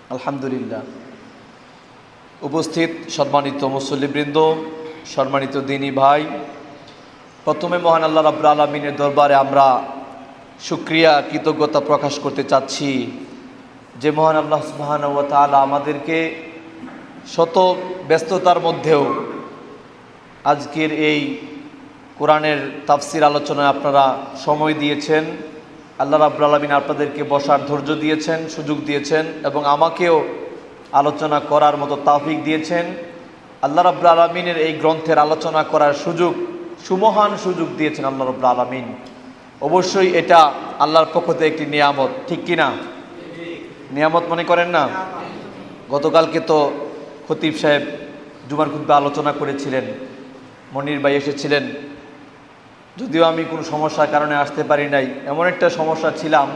আলহামদুলিল্লাহ। উপস্থিত সম্মানিত মুসল্লিবৃন্দ, সম্মানিত দ্বীনী ভাই, প্রথমে মহান আল্লাহ রাব্বুল আলামিনের দরবারে আমরা শুকরিয়া কৃতজ্ঞতা প্রকাশ করতে চাচ্ছি যে মহান আল্লাহ সুবহানাহু ওয়া তাআলা আমাদেরকে শত ব্যস্ততার মধ্যেও আজকের এই কোরআনের তাফসির আলোচনায় আপনারা সময় দিয়েছেন। আল্লাহ রাব্বুল আলামিন আপনাদেরকে বসার ধৈর্য দিয়েছেন, সুযোগ দিয়েছেন এবং আমাকেও আলোচনা করার মতো তৌফিক দিয়েছেন। আল্লাহ রাব্বুল আলামিনের এই গ্রন্থের আলোচনা করার সুযোগ, সুমহান সুযোগ দিয়েছেন আল্লাহ রাব্বুল আলামিন। অবশ্যই এটা আল্লাহর পক্ষ থেকে একটি নিয়ামত, ঠিক কিনা? নিয়ামত মনে করেন না? গতকালকে তো খতিব সাহেব জুমার খুতবা আলোচনা করেছিলেন, মনির ভাই এসেছিলেন, যদিও আমি কোনো সমস্যার কারণে আসতে পারি নাই। এমন একটা সমস্যা ছিলাম,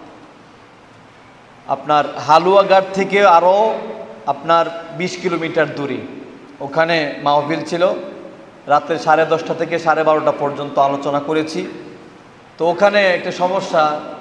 আপনার হালুয়াঘাট থেকে আরও আপনার 20 কিলোমিটার দূরে, ওখানে মাহফিল ছিল। রাত্রে 10:30 থেকে 12:30 পর্যন্ত আলোচনা করেছি। তো ওখানে একটা সমস্যা,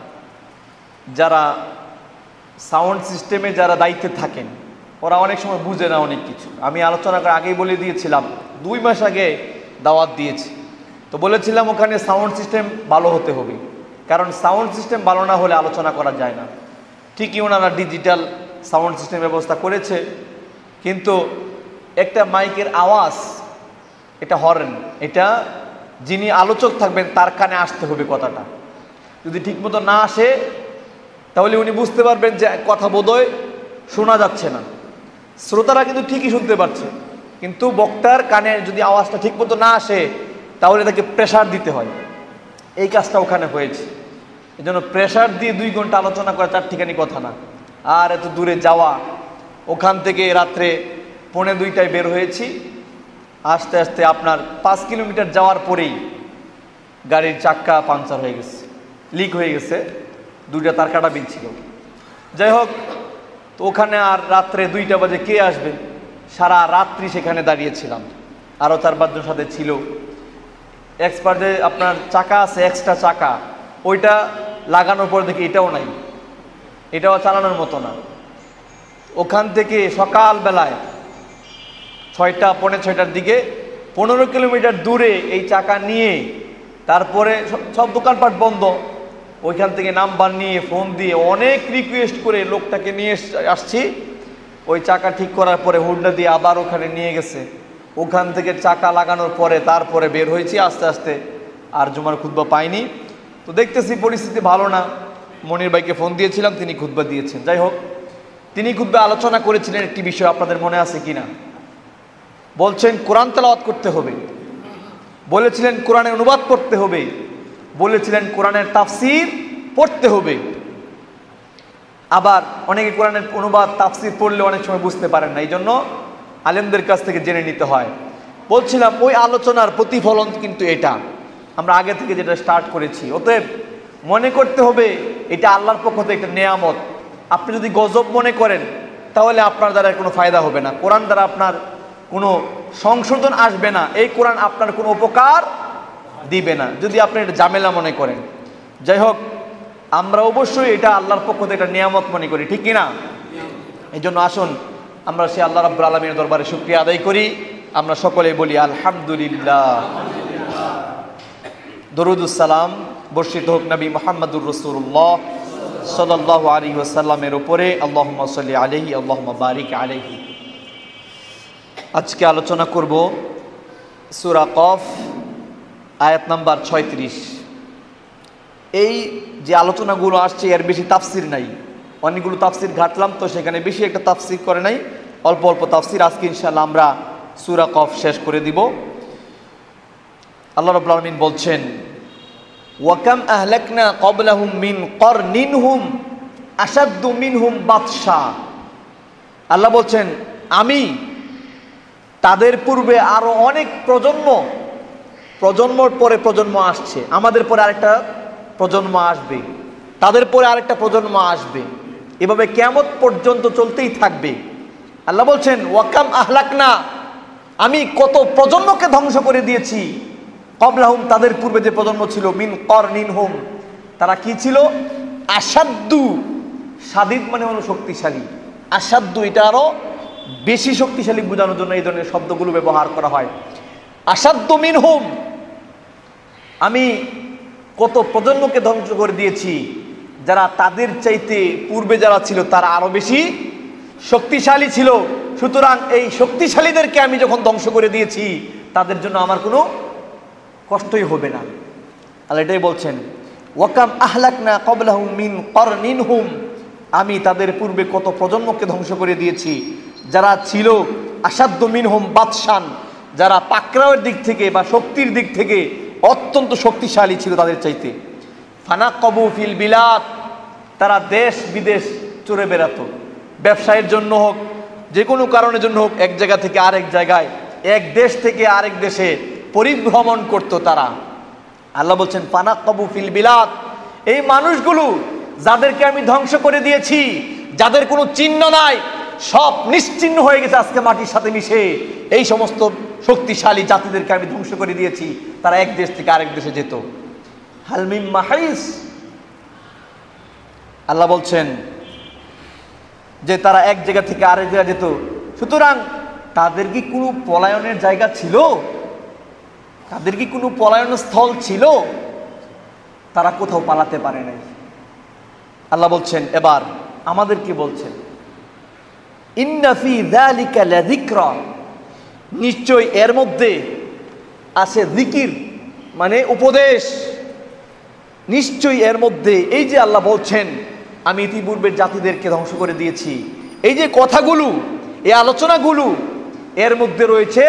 যারা সাউন্ড সিস্টেমে যারা দায়িত্বে থাকেন ওরা অনেক সময় বুঝে না অনেক কিছু। আমি আলোচনা করে আগেই বলে দিয়েছিলাম, 2 মাস আগে দাওয়াত দিয়েছি। তো বলেছিলাম ওখানে সাউন্ড সিস্টেম ভালো হতে হবে, কারণ সাউন্ড সিস্টেম ভালো না হলে আলোচনা করা যায় না। ঠিকই ওনারা ডিজিটাল সাউন্ড সিস্টেম ব্যবস্থা করেছে, কিন্তু একটা মাইকের আওয়াজ, এটা হর্ন, এটা যিনি আলোচক থাকবেন তার কানে আসতে হবে কথাটা। যদি ঠিকমতো না আসে তাহলে উনি বুঝতে পারবেন যে কথা বোধহয় শোনা যাচ্ছে না। শ্রোতারা কিন্তু ঠিকই শুনতে পারছে, কিন্তু বক্তার কানে যদি আওয়াজটা ঠিকমতো না আসে তাহলে তাকে প্রেসার দিতে হয়। এই কাজটা ওখানে হয়েছে। এই জন্য প্রেসার দিয়ে 2 ঘন্টা আলোচনা করা তার ঠিকানি কথা না। আর এত দূরে যাওয়া, ওখান থেকে রাত্রে 1:45 বের হয়েছি, আস্তে আস্তে আপনার 5 কিলোমিটার যাওয়ার পরেই গাড়ির চাক্কা পাংচার হয়ে গেছে, লিক হয়ে গেছে, 2টা তার কাটা বিল ছিল। যাই হোক, তো ওখানে আর রাত্রে 2টা বাজে কে আসবে, সারা রাত্রি সেখানে দাঁড়িয়েছিলাম। আরও 4-5 জন সাথে ছিল। এক্সপার্ট যে আপনার চাকা আছে, এক্সট্রা চাকা, ওইটা লাগানোর পর দেখি এটাও নাই, এটাও চালানোর মতো না। ওখান থেকে সকালবেলায় 6টা-6:45 দিকে 15 কিলোমিটার দূরে এই চাকা নিয়ে, তারপরে সব দোকানপাট বন্ধ, ওইখান থেকে নাম্বার নিয়ে ফোন দিয়ে অনেক রিকোয়েস্ট করে লোকটাকে নিয়ে আসছি। ওই চাকা ঠিক করার পরে হুন্ডা দিয়ে আবার ওখানে নিয়ে গেছে। ওখান থেকে চাকা লাগানোর পরে তারপরে বের হয়েছি আস্তে আস্তে। আর জুমার খুতবা পাইনি। তো দেখতেছি পরিস্থিতি ভালো না। মনির ভাইকে ফোন দিয়েছিলাম, তিনি খুতবা দিয়েছেন। যাই হোক, তিনি খুতবা আলোচনা করেছিলেন একটি বিষয়, আপনাদের মনে আছে কিনা? বলছেন কোরআন তেলাওয়াত করতে হবে, বলেছিলেন কোরআনের অনুবাদ পড়তে হবে, বলেছিলেন কোরআনের তাফসির পড়তে হবে। আবার অনেকে কোরআনের অনুবাদ তাফসির পড়লে অনেক সময় বুঝতে পারেন না, এই জন্য আলেমদের কাছ থেকে জেনে নিতে হয়। বলছিলাম ওই আলোচনার প্রতিফলন কিন্তু এটা আমরা আগে থেকে যেটা স্টার্ট করেছি। অতএব মনে করতে হবে এটা আল্লাহর পক্ষ থেকে একটা নেয়ামত। আপনি যদি গজব মনে করেন তাহলে আপনার দ্বারা কোনো ফায়দা হবে না, কোরআন দ্বারা আপনার কোনো সংশোধন আসবে না, এই কোরআন আপনার কোনো উপকার দিবে না যদি আপনি এটা ঝামেলা মনে করেন। যাই হোক, আমরা অবশ্যই এটা আল্লাহর পক্ষ থেকে একটা নিয়ামত মনে করি, ঠিক কিনা? এই জন্য আসুন আমরা সে আল্লাহ রাব্বুল আলামিনের দরবারে শুকরিয়া আদায় করি। আমরা সকলেই বলি আলহামদুলিল্লাহ। দরুদুস সালাম বর্ষিত হোক নবী মুহাম্মদুর রাসূলুল্লাহ সাল্লাল্লাহু আলাইহি ওয়াসাল্লামের উপরে। আল্লাহুম্মা সাল্লি আলাইহি আল্লাহুম্মা বারিক আলাইহি। আজকে আলোচনা করব সূরা কফ, আয়াত নাম্বার 36। এই যে আলোচনাগুলো আসছে এর বেশি তাফসির নাই। অনেকগুলো তাফসির ঘাটলাম, তো সেখানে বেশি একটা তাফসির করে নাই, অল্প অল্প তাফসির। আজকে ইনশাআল্লাহ আমরা সূরা কফ শেষ করে দিব। আল্লাহ রাব্বুল আলামিন বলছেন, ওয়াকাম আহলাকনা ক্বাবলাহুম মিন করনিন হুম আশাদ্দু মিনহুম বাতশা। আল্লাহ বলছেন, আমি তাদের পূর্বে আরো অনেক প্রজন্মর পরে প্রজন্ম আসছে, আমাদের পরে আরেকটা প্রজন্ম আসবে, তাদের পরে আরেকটা প্রজন্ম আসবে, এভাবে কিয়ামত পর্যন্ত চলতেই থাকবে। আল্লাহ বলছেন, ওয়াকাম আহলাকনা, আমি কত প্রজন্মকে ধ্বংস করে দিয়েছি, ক্বাবলাহুম তাদের পূর্বে যে প্রজন্ম ছিল, মিন করনিনহুম তারা কি ছিল? আশাদ্দু, শাদীদ মানে হলো শক্তিশালী, আসাধ্য এটা আরো বেশি শক্তিশালী বোঝানোর জন্য এই ধরনের শব্দগুলো ব্যবহার করা হয়। আসাধ্য মিনহুম, আমি কত প্রজন্মকে ধ্বংস করে দিয়েছি যারা তাদের চাইতে পূর্বে যারা ছিল তারা আরো বেশি শক্তিশালী ছিল। সুতরাং এই শক্তিশালীদেরকে আমি যখন ধ্বংস করে দিয়েছি তাদের জন্য আমার কোনো কষ্টই হবে না। আল্লাহ এটাই বলছেন, ওয়াকাম আহলাকনা ক্বাবলাহুম মিন করনিনহুম, আমি তাদের পূর্বে কত প্রজন্মকে ধ্বংস করে দিয়েছি যারা ছিল আসাধ্য মিনহুম বাদশান, যারা পাকড়াওয়ের দিক থেকে বা শক্তির দিক থেকে অত্যন্ত শক্তিশালী ছিল তাদের চাইতে। ফানাক্কাবু ফিল বিলাদ, তারা দেশ বিদেশ চড়ে বেড়াতো, ব্যবসায়ের জন্য হোক, যে কোনো কারণের জন্য হোক, এক জায়গা থেকে আরেক জায়গায়, এক দেশ থেকে আরেক দেশে পরিভ্রমণ করতো তারা। আল্লাহ বলছেন ফানাক্কাবু ফিল বিলাদ, এই মানুষগুলো যাদেরকে আমি ধ্বংস করে দিয়েছি, যাদের কোনো চিহ্ন নাই, সব নিশ্চিহ্ন হয়ে গেছে আজকে মাটির সাথে মিশে, এই সমস্ত শক্তিশালী জাতিদেরকে আমি ধ্বংস করে দিয়েছি। তারা এক দেশ থেকে আরেক দেশে যেত। হাল মিন মাহিস, আল্লাহ বলছেন যে তারা এক জায়গা থেকে আরেক জায়গা যেত। সুতরাং তাদের কি কোনো পলায়নের জায়গা ছিল? তাদের কি কোনো পলায়ন স্থল ছিল? তারা কোথাও পালাতে পারে নাই। আল্লাহ বলছেন এবার আমাদেরকে বলছেন, ইন্না ফি যালিকা লাযিকরা, নিশ্চয় এর মধ্যে আছে জিকির মানে উপদেশ। নিশ্চয়ই এর মধ্যে, এই যে আল্লাহ বলছেন আমি ইতিপূর্বের জাতিদেরকে ধ্বংস করে দিয়েছি, এই যে কথাগুলো, এই আলোচনাগুলো, এর মধ্যে রয়েছে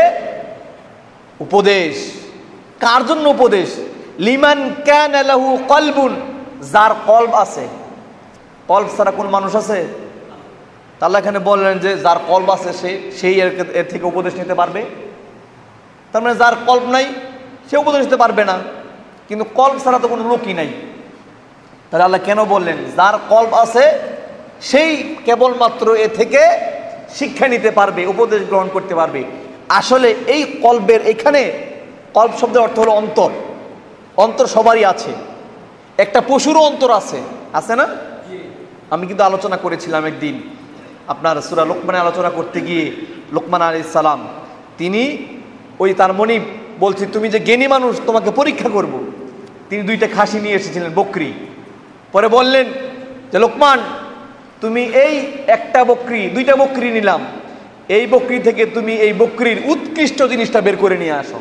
উপদেশ। কার জন্য উপদেশ? লিমান কানা লাহু কলবুন, যার কলব আছে। কলব ছাড়া কোন মানুষ আছে? আল্লাহ এখানে বললেন যে যার কলব আছে সেই এর থেকে উপদেশ নিতে পারবে। তার মানে যার কলব নাই সে উপদেশ নিতে পারবে না। কিন্তু কলব ছাড়া তো কোনো লোকই নাই। তাহলে আল্লাহ কেন বললেন যার কলব আছে সেই কেবলমাত্র এ থেকে শিক্ষা নিতে পারবে, উপদেশ গ্রহণ করতে পারবে। আসলে এই কলবের, এখানে কলব শব্দের অর্থ হলো অন্তর। অন্তর সবারই আছে, একটা পশুরও অন্তর আছে, আছে না? আমি কিন্তু আলোচনা করেছিলাম একদিন আপনার সূরা লোকমানে আলোচনা করতে গিয়ে, লোকমান আলাইহিস সালাম তিনি ওই তার মনি বলছি তুমি যে জ্ঞানী মানুষ তোমাকে পরীক্ষা করব। তিনি দুইটা খাসি নিয়ে এসেছিলেন, বকরি। পরে বললেন যে লোকমান তুমি এই একটা বকরি, দুইটা বকরি নিলাম, এই বকরি থেকে তুমি এই বকরির উৎকৃষ্ট জিনিসটা বের করে নিয়ে আসো।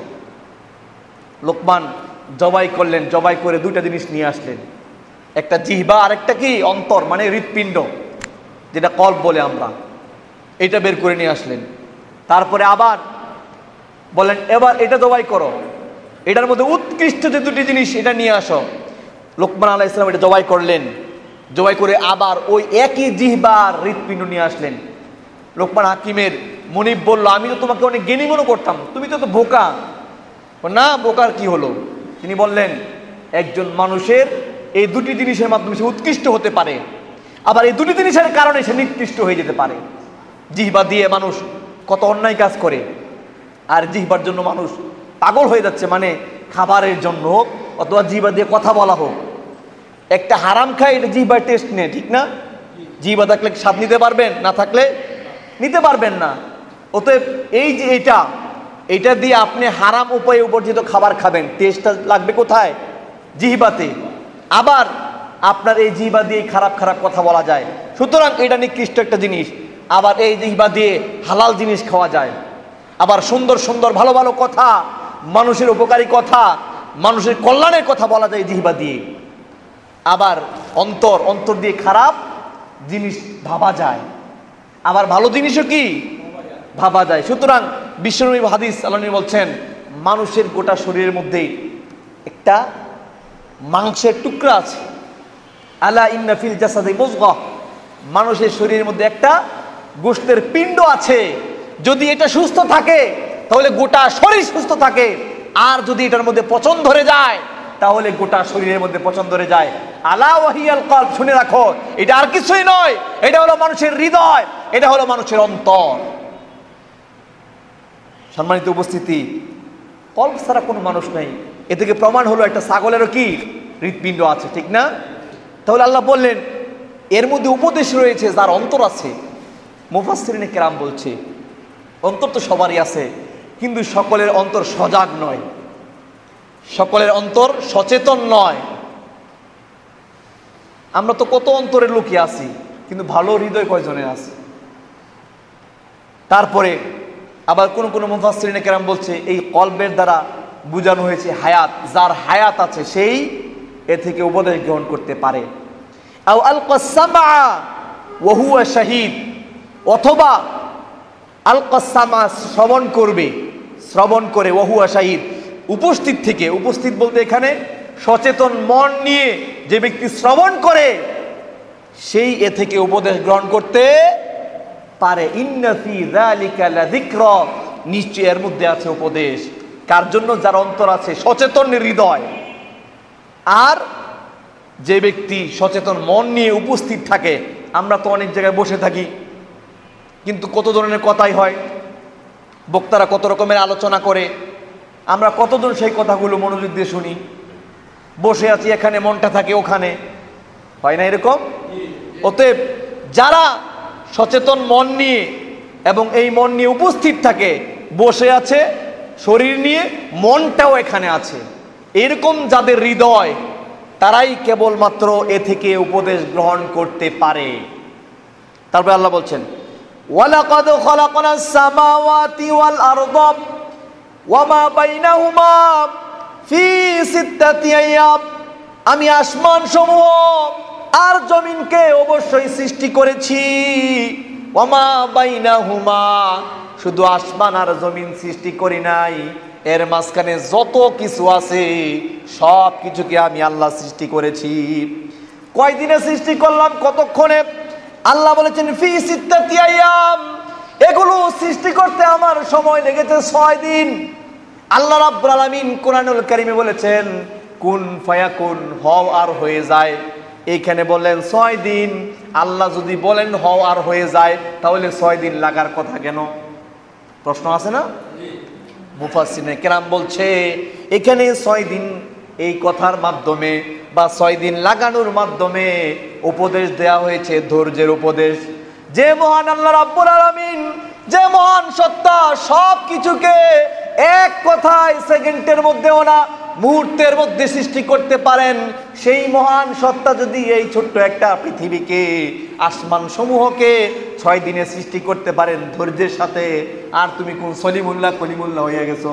লোকমান জবাই করলেন, জবাই করে দুইটা জিনিস নিয়ে আসলেন, একটা জিহ্বা আর একটা কি অন্তর মানে হৃৎপিণ্ড, যেটা কলব বলে আমরা, এটা বের করে নিয়ে আসলেন। তারপরে আবার বলেন এবার এটা জবাই করো, এটার মধ্যে উৎকৃষ্ট যে দুটি জিনিস এটা নিয়ে আসো। লোকমান আলাইহিস সালাম এটা জবাই করলেন, জবাই করে আবার ওই একই জিহ্বার হৃৎপিণ্ড নিয়ে আসলেন। লোকমান হাকিমের মনিব বলল আমি তো তোমাকে অনেক জ্ঞানী মনে করতাম, তুমি তো বোকা। না, বোকার কি হলো? তিনি বললেন একজন মানুষের এই দুটি জিনিসের মাধ্যমে সে উৎকৃষ্ট হতে পারে, আবার এই দুটি জিনিসের কারণে সে নিকৃষ্ট হয়ে যেতে পারে। জিহ্বা দিয়ে মানুষ কত অন্যায় কাজ করে, আর জিহ্বার জন্য মানুষ পাগল হয়ে যাচ্ছে, মানে খাবারের জন্য হোক অথবা জিহ্বা দিয়ে কথা বলা হোক। একটা হারাম খায়, এটা জিহ্বার টেস্ট নেই, ঠিক না? জিহ্বা থাকলে স্বাদ নিতে পারবেন, না থাকলে নিতে পারবেন না। অতএব এই যে এটা দিয়ে আপনি হারাম উপায়ে উপার্জিত খাবার খাবেন, টেস্টটা লাগবে কোথায়? জিহ্বাতে। আবার আপনার এই জিহ্বা দিয়ে খারাপ খারাপ কথা বলা যায়, সুতরাং এটা নিকৃষ্ট একটা জিনিস। আবার এই জিহ্বা দিয়ে হালাল জিনিস খাওয়া যায়, আবার সুন্দর সুন্দর ভালো ভালো কথা, মানুষের উপকারী কথা, মানুষের কল্যাণের কথা বলা যায় জিহ্বা দিয়ে। আবার অন্তর দিয়ে খারাপ জিনিস ভাবা যায়, আবার ভালো জিনিসও কি ভাবা যায়। সুতরাং বিশ্বনবী হাদিস আল্লাহ বলছেন মানুষের গোটা শরীরের মধ্যে একটা মাংসের টুকরা আছে। আলা ইন্না ফিল জাসাদি মুযগা, মানুষের শরীরের মধ্যে একটা গোশতের পিণ্ড আছে। যদি এটা সুস্থ থাকে তাহলে গোটা শরীর সুস্থ থাকে, আর যদি এটার মধ্যে পচন ধরে যায় তাহলে গোটা শরীরের মধ্যে পচন ধরে যায়। আলা ওয়াহিয়াল কলব, শুনে রাখো এটা আর কিছুই নয়, এটা হলো মানুষের হৃদয়, এটা হলো মানুষের অন্তর। সম্মানিত উপস্থিতি, কলব ছাড়া কোনো মানুষ নাই। এ থেকে প্রমাণ হলো একটা ছাগলেরও কি হৃৎপিণ্ড আছে, ঠিক না? তাহলে আল্লাহ বললেন এর মধ্যে উপদেশ রয়েছে যার অন্তর আছে। মুফাসসিরিনে কেরাম বলছে অন্তর তো সবারই আছে, কিন্তু সকলের অন্তর সজাগ নয়, সকলের অন্তর সচেতন নয়। আমরা তো কত অন্তরের লোকই আছি, কিন্তু ভালো হৃদয় কয়জনের আছে? তারপরে আবার কোন কোন মুফাসসিরিনে কেরাম বলছে এই কলবের দ্বারা বোঝানো হয়েছে হায়াত, যার হায়াত আছে সেই এ থেকে উপদেশ গ্রহণ করতে পারে। আও আলকাস সামআ ওয়া হুয়া শাহীদ, অথবা আলকাস সামআ শ্রবণ করবে, শ্রবণ করে ওয়া হুয়া শাহীদ উপস্থিত থেকে, উপস্থিত বলতে এখানে সচেতন মন নিয়ে যে ব্যক্তি শ্রবণ করে সেই এ থেকে উপদেশ গ্রহণ করতে পারে। ইন্না ফি যালিকা লাযিকরা, নিশ্চয় এর মধ্যে আছে উপদেশ। কার জন্য? যার অন্তর আছে সচেতন হৃদয়। আর যে ব্যক্তি সচেতন মন নিয়ে উপস্থিত থাকে, আমরা তো অনেক জায়গায় বসে থাকি, কিন্তু কত ধরনের কথাই হয়, বক্তারা কত রকমের আলোচনা করে, আমরা কতজন সেই কথাগুলো মনোযোগ দিয়ে শুনি। বসে আছি এখানে, মনটা থাকে ওখানে, হয় না এরকম? অতএব যারা সচেতন মন নিয়ে এবং এই মন নিয়ে উপস্থিত থাকে, বসে আছে শরীর নিয়ে, মনটাও এখানে আছে, এরকম যাদের হৃদয়, তারাই কেবলমাত্র এ থেকে উপদেশ গ্রহণ করতে পারে। তারপরে আল্লাহ বলছেন ওয়ালাকাদ খালাকনাস সামাওয়াতি ওয়াল আরদা ওয়া মা বাইনাহুমা ফি সিত্তাতি আইয়াম, আমি আসমান সমূহ আর জমিনকে অবশ্যই সৃষ্টি করেছি। ওয়া মা বাইনাহুমা, শুধু আসমান আর জমিন সৃষ্টি করি নাই, এর মাঝখানে যত কিছু আছে সব কিছুকে আমি আল্লাহ সৃষ্টি করেছি। কয়দিনে সৃষ্টি করলাম? কতক্ষণে? আল্লাহ বলেছেন ফি সিত্তাতি আইয়াম, এগুলো সৃষ্টি করতে আমার সময় লেগেছে 6 দিন। আল্লাহ রাব্বুল আলামিন কোরআনুল কারীমে বলেছেন কুন ফায়াকুন, হও আর হয়ে যায়। এইখানে বললেন 6 দিন। আল্লাহ যদি বলেন হও আর হয়ে যায়, তাহলে 6 দিন লাগার কথা কেন? প্রশ্ন আছে না? মুফাসসিরিনে কেরাম বলছে এখানে 6 দিন এই কথার মাধ্যমে বা 6 দিন লাগানোর মাধ্যমে উপদেশ দেয়া হয়েছে, ধৈর্যের উপদেশ। যে মহান আল্লাহ রাব্বুল আলামিন, যে মহান সত্তা, সব কিছুকে এক কথায় সেকেন্ডের মধ্যেও না, মুহূর্তের মধ্যে সৃষ্টি করতে পারেন, সেই মহান সত্তা যদি এই ছোট্ট একটা পৃথিবীকে, আসমান সমূহকে 6 দিনে সৃষ্টি করতে পারেন ধৈর্যের সাথে, আর তুমি কোন সলিমুল্লাহ কলিমুল্লাহ হয়ে গেছো?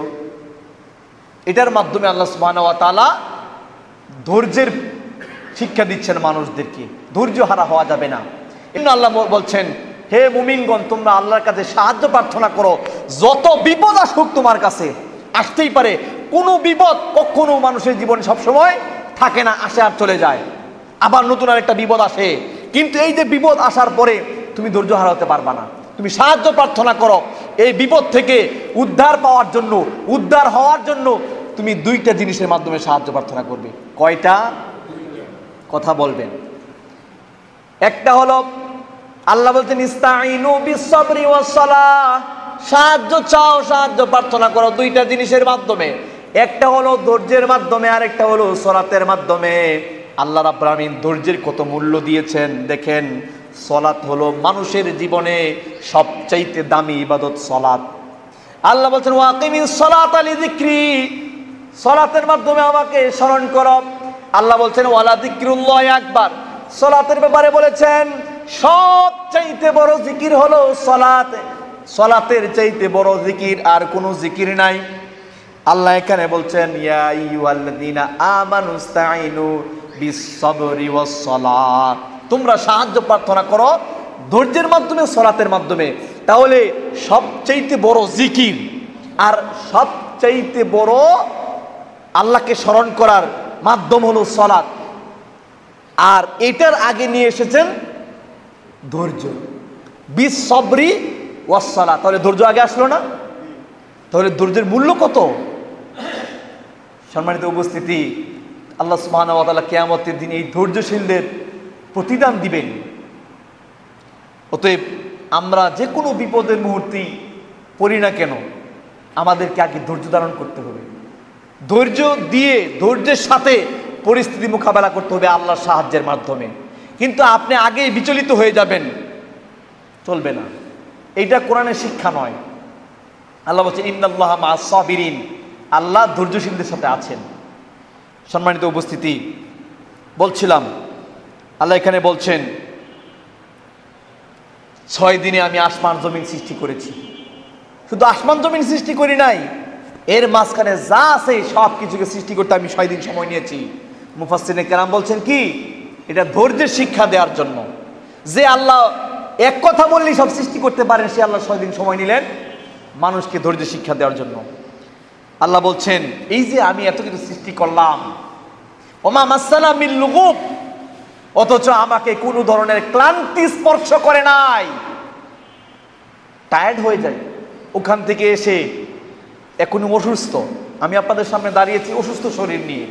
এটার মাধ্যমে আল্লাহ সুবহানাহু ওয়া তাআলা ধৈর্যের শিক্ষা দিচ্ছেন মানুষদেরকে, ধৈর্য হারা হওয়া যাবে না। আল্লাহ বলছেন হে মুমিনগণ, তোমরা আল্লাহর কাছে সাহায্য প্রার্থনা করো। যত বিপদ আসুক তোমার কাছে, আসতেই পারে, কোনো বিপদ কখনো মানুষের জীবনে সবসময় থাকে না, আসে আর চলে যায়, আবার নতুন আরেকটা বিপদ আসে। কিন্তু এই যে বিপদ আসার পরে তুমি ধৈর্য হারাতে পারবা না। তুমি সাহায্য প্রার্থনা করো এই বিপদ থেকে উদ্ধার পাওয়ার জন্য, উদ্ধার হওয়ার জন্য তুমি 2টা জিনিসের মাধ্যমে সাহায্য প্রার্থনা করবে। কয়টা? কথা বলবেন। একটা হলো আল্লাহ বলতেন ইস্তাঈনু বিস-সাবরি ওয়াস-সালাহ, সাহায্য চাও, সাহায্য প্রার্থনা করো 2টা জিনিসের মাধ্যমে। একটা হলো ধৈর্যের মাধ্যমে, আর একটা হলো সালাতের মাধ্যমে। আল্লাহ রাব্বুল আলামিন ধৈর্যের কত মূল্য দিয়েছেন দেখেন। সালাত হলো মানুষের জীবনে সবচাইতে দামি ইবাদত সালাত। আল্লাহ বলছেন ওয়াকিমিস সালাতা লিযিকরি, সালাতের মাধ্যমে আমাকে স্মরণ করো। আল্লাহ বলছেন ওয়ালা যিকরুল্লাহি আকবার, সালাতের ব্যাপারে বলেছেন সবচাইতে বড় জিকির হলো সালাত। সালাতের চাইতে বড় জিকির আর কোনো জিকির নাই। আল্লাহ এখানে বলছেন ইয়া আইয়ুহাল্লাযীনা আমানুস্তাঈনু বিস-সাবরি ওয়াস-সালাহ, তোমরা সাহায্য প্রার্থনা করো ধৈর্যের মাধ্যমে, সালাতের মাধ্যমে। তাহলে সবচাইতে বড় জিকির আর সবচাইতে বড় আল্লাহকে স্মরণ করার মাধ্যম হলো সালাত, আর এটার আগে নিয়ে এসেছেন ধৈর্য, বিস-সাবরি ওয়াস-সালাহ। তাহলে ধৈর্য আগে আসলো না? তাহলে ধৈর্যের মূল্য কত? সম্মানিত উপস্থিতি, আল্লাহ সুবহানাহু ওয়া তাআলা কিয়ামতের দিন এই ধৈর্যশীলদের প্রতিদান দিবেন। অতএব আমরা যে কোনো বিপদের মুহূর্তেই পড়ি না কেন, আমাদেরকে আগে ধৈর্য ধারণ করতে হবে। ধৈর্য দিয়ে ধৈর্যের সাথে পরিস্থিতি মোকাবেলা করতে হবে আল্লাহর সাহায্যের মাধ্যমে। কিন্তু আপনি আগেই বিচলিত হয়ে যাবেন, চলবে না। এইটা কোরআনের শিক্ষা নয়। আল্লাহ বলছেন ইন্নাল্লাহা মা'আস সাবিরিন, আল্লাহ ধৈর্যশীলদের সাথে আছেন। সম্মানিত উপস্থিতি, বলছিলাম আল্লাহ এখানে বলছেন 6 দিনে আমি আসমান জমিন সৃষ্টি করেছি। শুধু আসমান জমিন সৃষ্টি করি নাই, এর মাঝখানে যা আছে সব কিছুকে সৃষ্টি করতে আমি 6 দিন সময় নিয়েছি। মুফাসসিরিনে কেরাম বলছেন কি, এটা ধৈর্যের শিক্ষা দেওয়ার জন্য। যে আল্লাহ এক কথা বললেই সব সৃষ্টি করতে পারেন, সে আল্লাহ 6 দিন সময় নিলেন মানুষকে ধৈর্যের শিক্ষা দেওয়ার জন্য। আল্লাহ বলছেন এই যে আমি এত কিছু সৃষ্টি করলাম, ওমা মাসসানা মিন লুগুব, অথচ আমাকে কোনো ধরনের ক্লান্তি স্পর্শ করে নাই। টায়ার্ড হয়ে যায় ওখান থেকে এসে, এখনই অসুস্থ, আমি আপনাদের সামনে দাঁড়িয়েছি অসুস্থ শরীর নিয়ে,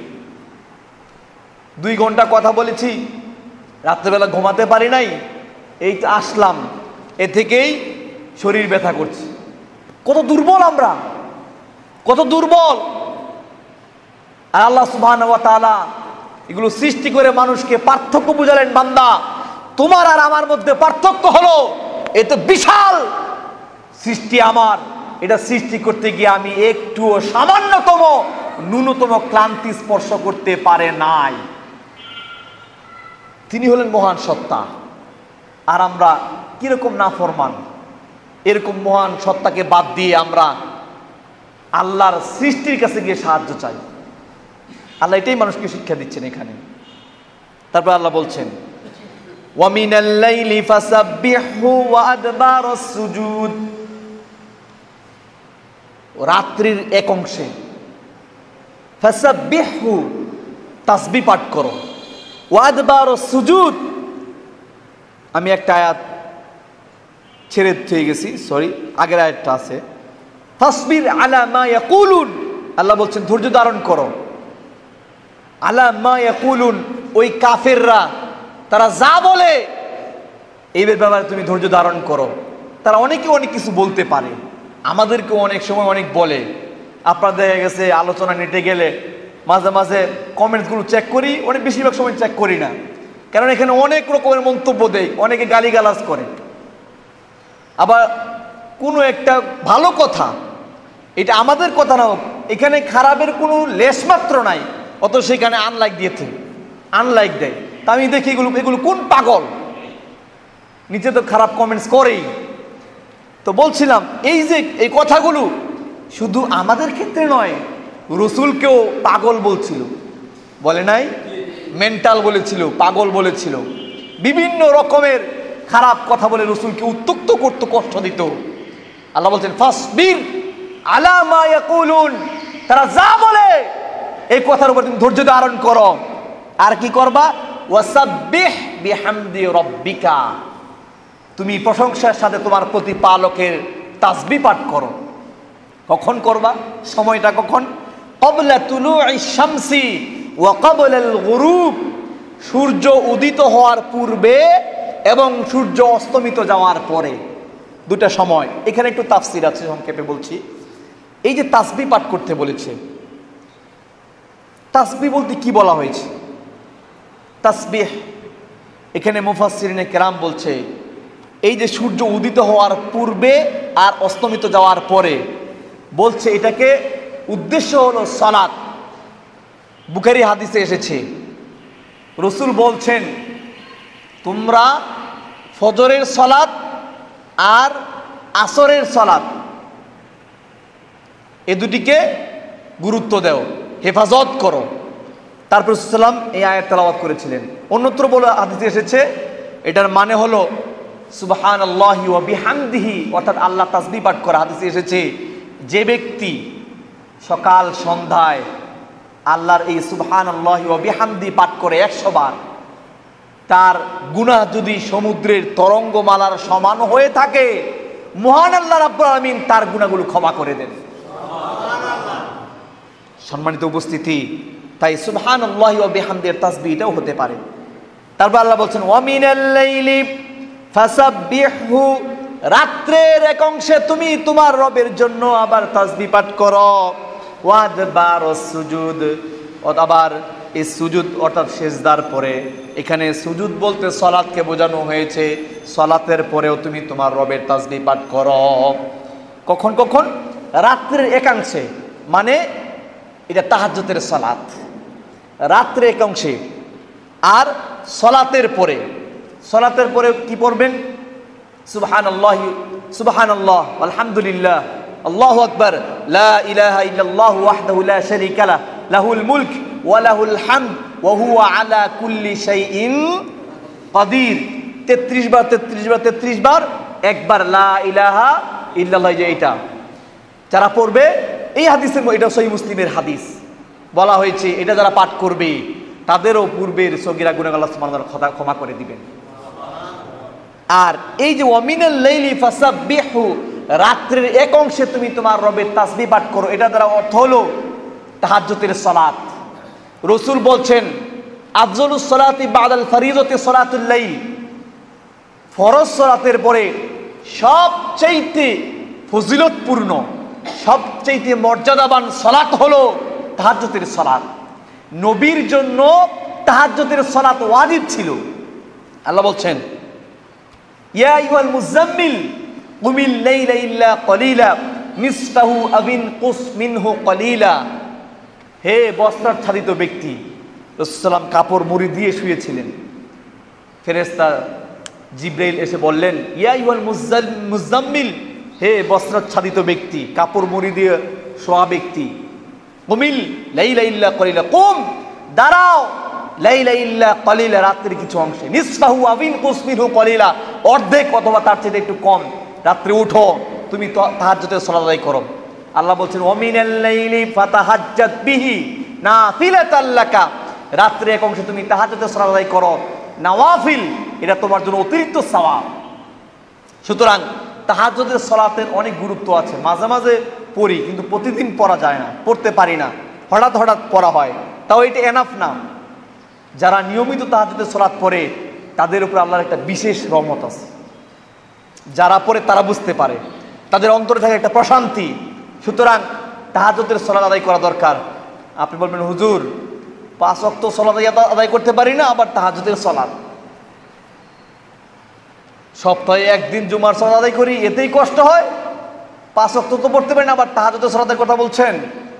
2 ঘন্টা কথা বলেছি, রাত্রেবেলা ঘুমাতে পারি নাই, এই আসলাম, এ থেকেই শরীর ব্যথা করছে। কত দুর্বল আমরা, কত দুর্বল। আর আল্লাহ সুবহানাহু ওয়া তাআলা এগুলো সৃষ্টি করে মানুষকে পার্থক্য বুঝালেন, বান্দা তোমার আর আমার মধ্যে পার্থক্য হলো এত বিশাল সৃষ্টি আমার, এটা সৃষ্টি করতে গিয়ে আমি একটুও সামান্যতম ন্যূনতম ক্লান্তি স্পর্শ করতে পারে নাই। তিনি হলেন মহান সত্তা, আর আমরা কিরকম নাফরমান। এরকম মহান সত্তাকে বাদ দিয়ে আমরা আল্লাহর সৃষ্টির কাছে গিয়ে সাহায্য চাই। আল্লাহ এটাই মানুষকে শিক্ষা দিচ্ছেন এখানে। তারপর আল্লাহ বলছেন ওয়া মিনাল লাইলি ফাসাব্বিহু ওয়া আদবারাস সুজুদ, রাত্রির এক অংশে ফাসাব্বিহু তাসবিহ পাঠ করো, ওয়া আদবারাস সুজুদ, আমি একটা আয়াত ছেড়ে দিয়ে গেছি, সরি আগের আয়াতটা আছে, ফাসবির আলা মা ইয়াকুলুন, আল্লাহ বলছেন ধৈর্য ধারণ করো, আলা মা ইয়াকুলুন, ওই কাফেররা তারা যা বলে এই ব্যাপারে তুমি ধৈর্য ধারণ করো। তারা অনেকে অনেক কিছু বলতে পারে, আমাদেরকেও অনেক সময় অনেক বলে। আপনার দেখা গেছে আলোচনা নেটে গেলে মাঝে মাঝে কমেন্টসগুলো চেক করি, অনেক বেশিরভাগ সময় চেক করি না, কারণ এখানে অনেক রকমের মন্তব্য দেয়, অনেকে গালিগালাজ করে। আবার কোনো একটা ভালো কথা, এটা আমাদের কথা না হোক, এখানে খারাপের কোনো লেশমাত্র নাই, অত সেখানে আনলাইক দিয়েছে, আনলাইক দেয়। তা আমি দেখি এগুলো কোন পাগল, নিচে তো খারাপ কমেন্টস করেই। তো বলছিলাম এই যে এই কথাগুলো শুধু আমাদের ক্ষেত্রে নয়, রসুলকেও পাগল বলছিল, বলে নাই? মেন্টাল বলেছিল, পাগল বলেছিল, বিভিন্ন রকমের খারাপ কথা বলে রসুলকে উত্ত্যক্ত করতো, কষ্ট দিত। আল্লাহ বলছেন ফাসবির আলা মা ইয়াকুলুন, তারা যা বলে এই কথার উপর তুমি ধৈর্য ধারণ করো। আর কি করবা? ওয়াসাব্বিহ বিহামদি রাব্বিকা, তুমি প্রশংসার সাথে তোমার প্রতিপালকের তাসবিহ পাঠ করো। কখন করবা? সময়টা কখন? ক্বাবলা তুলুইশ শামসি ওয়া ক্বাবলাল গুরুব, সূর্য উদিত হওয়ার পূর্বে এবং সূর্য অস্তমিত যাওয়ার পরে, 2টা সময়। এখানে একটু তাফসীর আছে, সংক্ষেপে বলছি। এই যে তাসবিহ পাঠ করতে বলেছে, তাসবিহ বলতে কি বলা হয়েছে? তাসবিহ এখানে মুফাসসিরিনে কেরাম বলছে এই যে সূর্য উদিত হওয়ার পূর্বে আর অস্তমিত যাওয়ার পরে, বলছে এটাকে উদ্দেশ্য হলো সালাত। বুখারী হাদিসে এসেছে রসুল বলছেন তোমরা ফজরের সালাত আর আসরের সালাত এ দুটিকে গুরুত্ব দাও, হেফাজত করো। তারপর সাল্লাম এই আয়াত তেলাওয়াত করেছিলেন। অন্যত্র বলে হাদিসে এসেছে এটার মানে হলো সুবহানাল্লাহি ওয়া বিহামদিহি, অর্থাৎ আল্লাহ তাসবিহ পাঠ করা। হাদিসে এসেছে যে ব্যক্তি সকাল সন্ধ্যায় আল্লাহর এই সুবহানাল্লাহি ওয়া বিহামদি পাঠ করে 100 বার, তার গুনাহ যদি সমুদ্রের তরঙ্গমালার সমান হয়ে থাকে, মহান আল্লাহ রাব্বুল আলামিন তার গুনাহগুলো ক্ষমা করে দেন। সম্মানিত উপস্থিতি, তাই সুবহানাল্লাহি ওয়া বিহামদির তাসবিহ এটাও হতে পারে। তারপর আল্লাহ বলছেন ওয়া মিনাল লাইলি ফাসাব্বিহু, রাত্রের এক অংশে তুমি তোমার রবের জন্য আবার তাসবিহ পাঠ করো। ওয়াদবারুস সুজুদ, আবার এই সুজুদ অর্থাৎ সেজদার পরে, এখানে সুজুদ বলতে সলাতকে বোঝানো হয়েছে। সলাতের পরেও তুমি তোমার রবের তাসবিহ পাঠ করো। কখন কখন? রাত্রের একাংশে, মানে এটা তাহাজ্জুদের সালাত, রাত্রে একাংশে। আর সলাতের পরে, সলাতের পরে কি পড়বেন? সুবহানাল্লাহি সুবহানাল্লাহ আলহামদুলিল্লাহ আল্লাহু আকবার লা ইলাহা ইল্লাল্লাহু ওয়াহদাহু লা শারীকা লাহু লাহুল মুলক ওয়া লাহুল হামদ ওয়া হুয়া আলা কুল্লি শাইইন কাদির। 33 বার 33 বার 33 বার, একবার লা ইলাহা ইল্লাল্লাহ। যে এটা যারা পড়বে, এই হাদিসের, এটা সহিহ মুসলিমের হাদিস, বলা হয়েছে এটা যারা পাঠ করবে তাদেরও পূর্বের সগীরা গুনাহ আল্লাহ সুবহানাহু ওয়া তাআলা ক্ষমা করে দিবেন। আর এই যে ওয়ামিনাল লাইলি ফাসাব্বিহু, রাত্রের এক অংশে তুমি তোমার রবের তাসবিহ পাঠ করো, এটা দ্বারা অর্থ হলো তাহাজ্জুদের সালাত। রাসূল বলছেন আফজালুস সালাতি বাদাল ফরিযতি সালাতুল লাইল, ফরজ সালাতের পরে সবচেয়ে ফজিলতপূর্ণ, সবচেয়ে মর্যাদাবান সালাত হলো তাহাজ্জুদের সালাত। নবীর জন্য তাহাজ্জুদের সালাত ওয়াজিব ছিল। আল্লাহ বলছেন ইয়া আইয়ুহাল মুযাম্মিল কুমিল লাইলা ইল্লা কলিলা নিসফাহু আও ইনকুস মিনহু কলিলা। হে বস্ত্রাচ্ছাদিত ব্যক্তি, রাসূলুল্লাহ সাল্লাল্লাহু আলাইহি ওয়াসাল্লাম কাপড় মুড়ি দিয়ে শুয়েছিলেন। ফেরেশতা জিবরাইল এসে বললেন ইয়া আইয়ুহাল মুযাম্মিল, হে বস্ত্রাচ্ছাদিত ব্যক্তি, কাপড় মুড়ি দিয়ে শোয়া ব্যক্তি, কুমিল লাইলা ইল্লা কলিলা, কুম দাঁড়াও, লাইলা ইল্লা কলিলা, রাত্রির কিছু অংশে, নিসফাহু আও ইনকুস মিনহু কলিলা, অর্ধেক অথবা তার চেয়ে একটু কম, রাত্রে উঠো, তুমি তাহাজ্জুদের সালাত আদায় করো। আল্লাহ বলছেন ওয়ামিনাল লাইলি ফাতাহাজ্জাত বিহি নাফিলাতাল লাকা, রাত্রে এক অংশে তুমি তাহাজ্জুদের সালাত আদায় করো, নওয়াফিল, এটা তোমার জন্য অতিরিক্ত সওয়াব। সুতরাং তাহাজ্জুদের সালাতের অনেক গুরুত্ব আছে। মাঝে মাঝে পড়ি, কিন্তু প্রতিদিন পড়া যায় না, পড়তে পারি না, হঠাৎ হঠাৎ পড়া হয়, তাও এটা এনাফ না। যারা নিয়মিত তাহাজ্জুদের সালাত পড়ে তাদের উপর আল্লাহর একটা বিশেষ রহমত আছে। যারা পড়ে তারা বুঝতে পারে, তাদের অন্তরে থাকে একটা প্রশান্তি। সুতরাং তাহাজ্জুদের সালাত আদায় করা দরকার। আপনি বলবেন হুজুর 5 ওয়াক্ত সালাত আদায় করতে পারি না, আবার তাহাজ্জুদের সালাত, সপ্তাহে একদিন জুমার সালাত আদায় করি, এতেই কষ্ট হয়, 5 ওয়াক্ত তো পড়তে পারি না, আবার তাহাজ্জুদের সালাতের কথা বলছেন।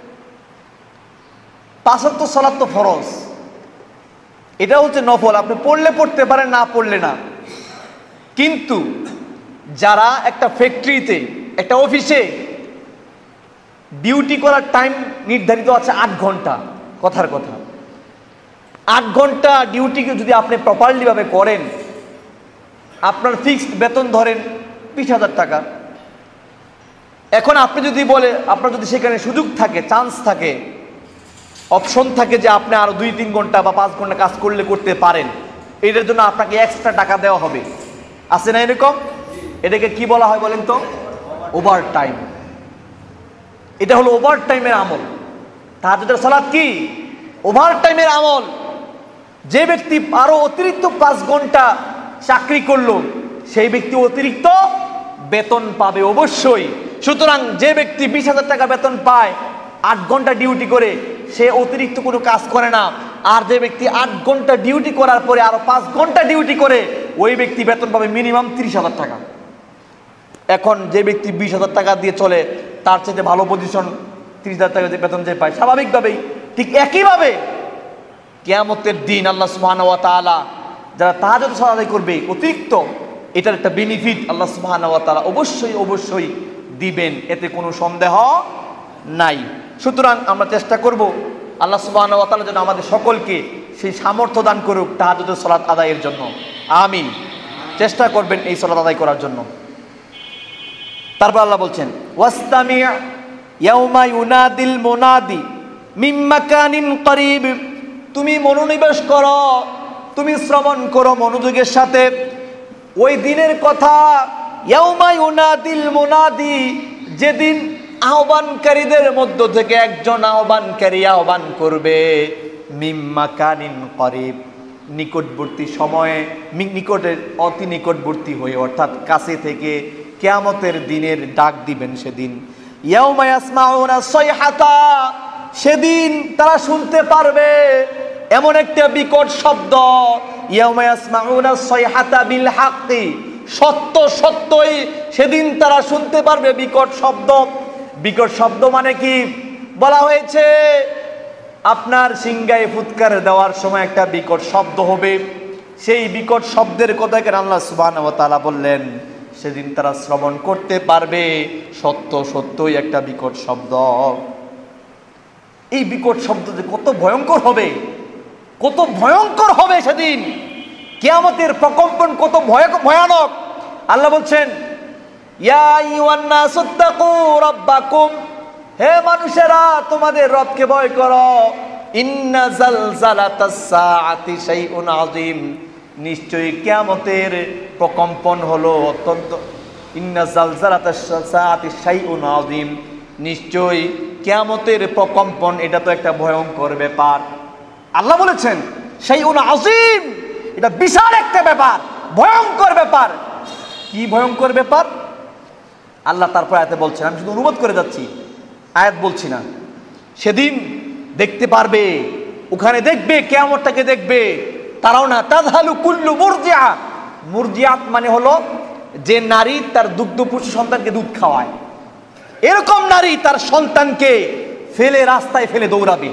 5 ওয়াক্ত সালাত তো ফরজ, এটা হচ্ছে নফল, আপনি পড়লে পড়তে পারেন, না পড়লে না। কিন্তু যারা একটা ফ্যাক্টরিতে, একটা অফিসে ডিউটি করার টাইম নির্ধারিত আছে 8 ঘন্টা, কথার কথা 8 ঘন্টা ডিউটিকে যদি আপনি প্রপারলি ভাবে করেন, আপনার ফিক্সড বেতন ধরেন 20,000 টাকা। এখন আপনি যদি বলে, আপনার যদি সেখানে সুযোগ থাকে, চান্স থাকে, অপশন থাকে যে আপনি আরো 2-3 ঘন্টা বা 5 ঘন্টা কাজ করলে করতে পারেন, এটার জন্য আপনাকে এক্সট্রা টাকা দেওয়া হবে, আছে না এরকম? এটাকে কি বলা হয় বলেন তো? Overtime. এটা হলো ওভার টাইমের আমল। তাহাজ্জুদের সালাত কি? ওভার টাইমের আমল। যে ব্যক্তি আরো অতিরিক্ত 5 ঘন্টা চাকরি করলো, সেই ব্যক্তি অতিরিক্ত বেতন পাবে অবশ্যই। সুতরাং যে ব্যক্তি 20,000 টাকা বেতন পায় 8 ঘন্টা ডিউটি করে, সে অতিরিক্ত কোনো কাজ করে না। আর যে ব্যক্তি 8 ঘন্টা ডিউটি করার পরে আরো 5 ঘন্টা ডিউটি করে, ওই ব্যক্তি বেতন পাবে মিনিমাম 30,000 টাকা। এখন যে ব্যক্তি 20,000 টাকা দিয়ে চলে, তার চেয়ে ভালো পজিশন 30,000 টাকা দিয়ে বেতন যে পায়, স্বাভাবিকভাবেই ঠিক একইভাবে কিয়ামতের দিন আল্লাহ সুবহানাহু ওয়া তাআলা যারা তাহাজ্জুদ সালাত আদায় করবে অতিরিক্ত, এটার একটা বেনিফিট আল্লাহ সুবহানাহু ওয়া তাআলা অবশ্যই অবশ্যই দিবেন, এতে কোনো সন্দেহ নাই। সুতরাং আমরা চেষ্টা করব আল্লাহ সুবহানাহু ওয়া তাআলা যেন আমাদের সকলকে সেই সামর্থ্য দান করুক তাহাজ্জুদের সালাত আদায়ের জন্য। আমিন। চেষ্টা করবেন এই সালাত আদায় করার জন্য। তারপর আল্লাহ বলছেন ওয়াস্তামি' ইয়াউমা ইউনাদিল মুনাদি মিন মাকানিন করিব, তুমি মনোনিবেশ করো, তুমি শ্রবণ করো মনোযোগের সাথে ওই দিনের কথা। ইয়াউমা ইউনাদিল মুনাদি, যেদিন আহ্বানকারীদের মধ্য থেকে একজন আহ্বানকারী আহ্বান করবে মিন মাকানিন করিব, নিকটবর্তী সময়ে, নিকটের অতি নিকটবর্তী হয়ে, অর্থাৎ কাছে থেকে কিয়ামতের দিনের ডাক দিবেন সেদিন। ইয়াউমা ইয়াসমাউনা সাইহাতা, সেদিন তারা শুনতে পারবে এমন একটা বিকট শব্দ, ইয়াউমা ইয়াসমাউনা সাইহাতা বিল হাক্কি, সত্য সত্যই সেদিন তারা শুনতে পারবে বিকট শব্দ। বিকট শব্দ মানে কি? বলা হয়েছে আপনার সিংহায় ফুৎকার দেওয়ার সময় একটা বিকট শব্দ হবে। সেই বিকট শব্দের কথাকে আল্লাহ সুবহানাহু ওয়া তাআলা বললেন সেদিন তারা শ্রবণ করতে পারবে সত্য সত্যই একটা বিকট শব্দ। এই বিকট শব্দ যে কত ভয়ঙ্কর হবে, কত ভয়ঙ্কর হবে সেদিন, কিয়ামতের প্রকম্পন কত ভয়ানক। আল্লাহ বলছেন ইয়া আইয়ুহান নাসুত্তাকু রাব্বাকুম, হে মানুষেরা তোমাদের রবকে ভয় করো। ইন্না জালজালাতাস সাআতি শাইউন আযীম, নিশ্চয়ই কিয়ামতের প্রকম্পন হলো অত্যন্ত, ইন্না জালজালাতাস সাআতি শাইউন আযীম, নিশ্চয়ই কিয়ামতের প্রকম্পন এটা তো একটা ভয়ঙ্কর ব্যাপার। আল্লাহ বলেছেন শাইউন আযীম, এটা বিশাল একটা ব্যাপার, ভয়ঙ্কর ব্যাপার। কি ভয়ঙ্কর ব্যাপার? আল্লাহ তারপর আয়াতে বলছেন, আমি শুধু অনুবাদ করে যাচ্ছি, আয়াত বলছি না। সেদিন দেখতে পারবে, ওখানে দেখবে, কিয়ামতটাকে দেখবে। তারাও না তাযহালু কুল্লু মুরজিআ, মুরজিআত মানে হলো যে নারী তার দুগ্ধপুষ্ট সন্তানকে দুধ খাওয়ায়, এরকম নারী তার সন্তানকে ফেলে রাস্তায় ফেলে দৌড়াবে।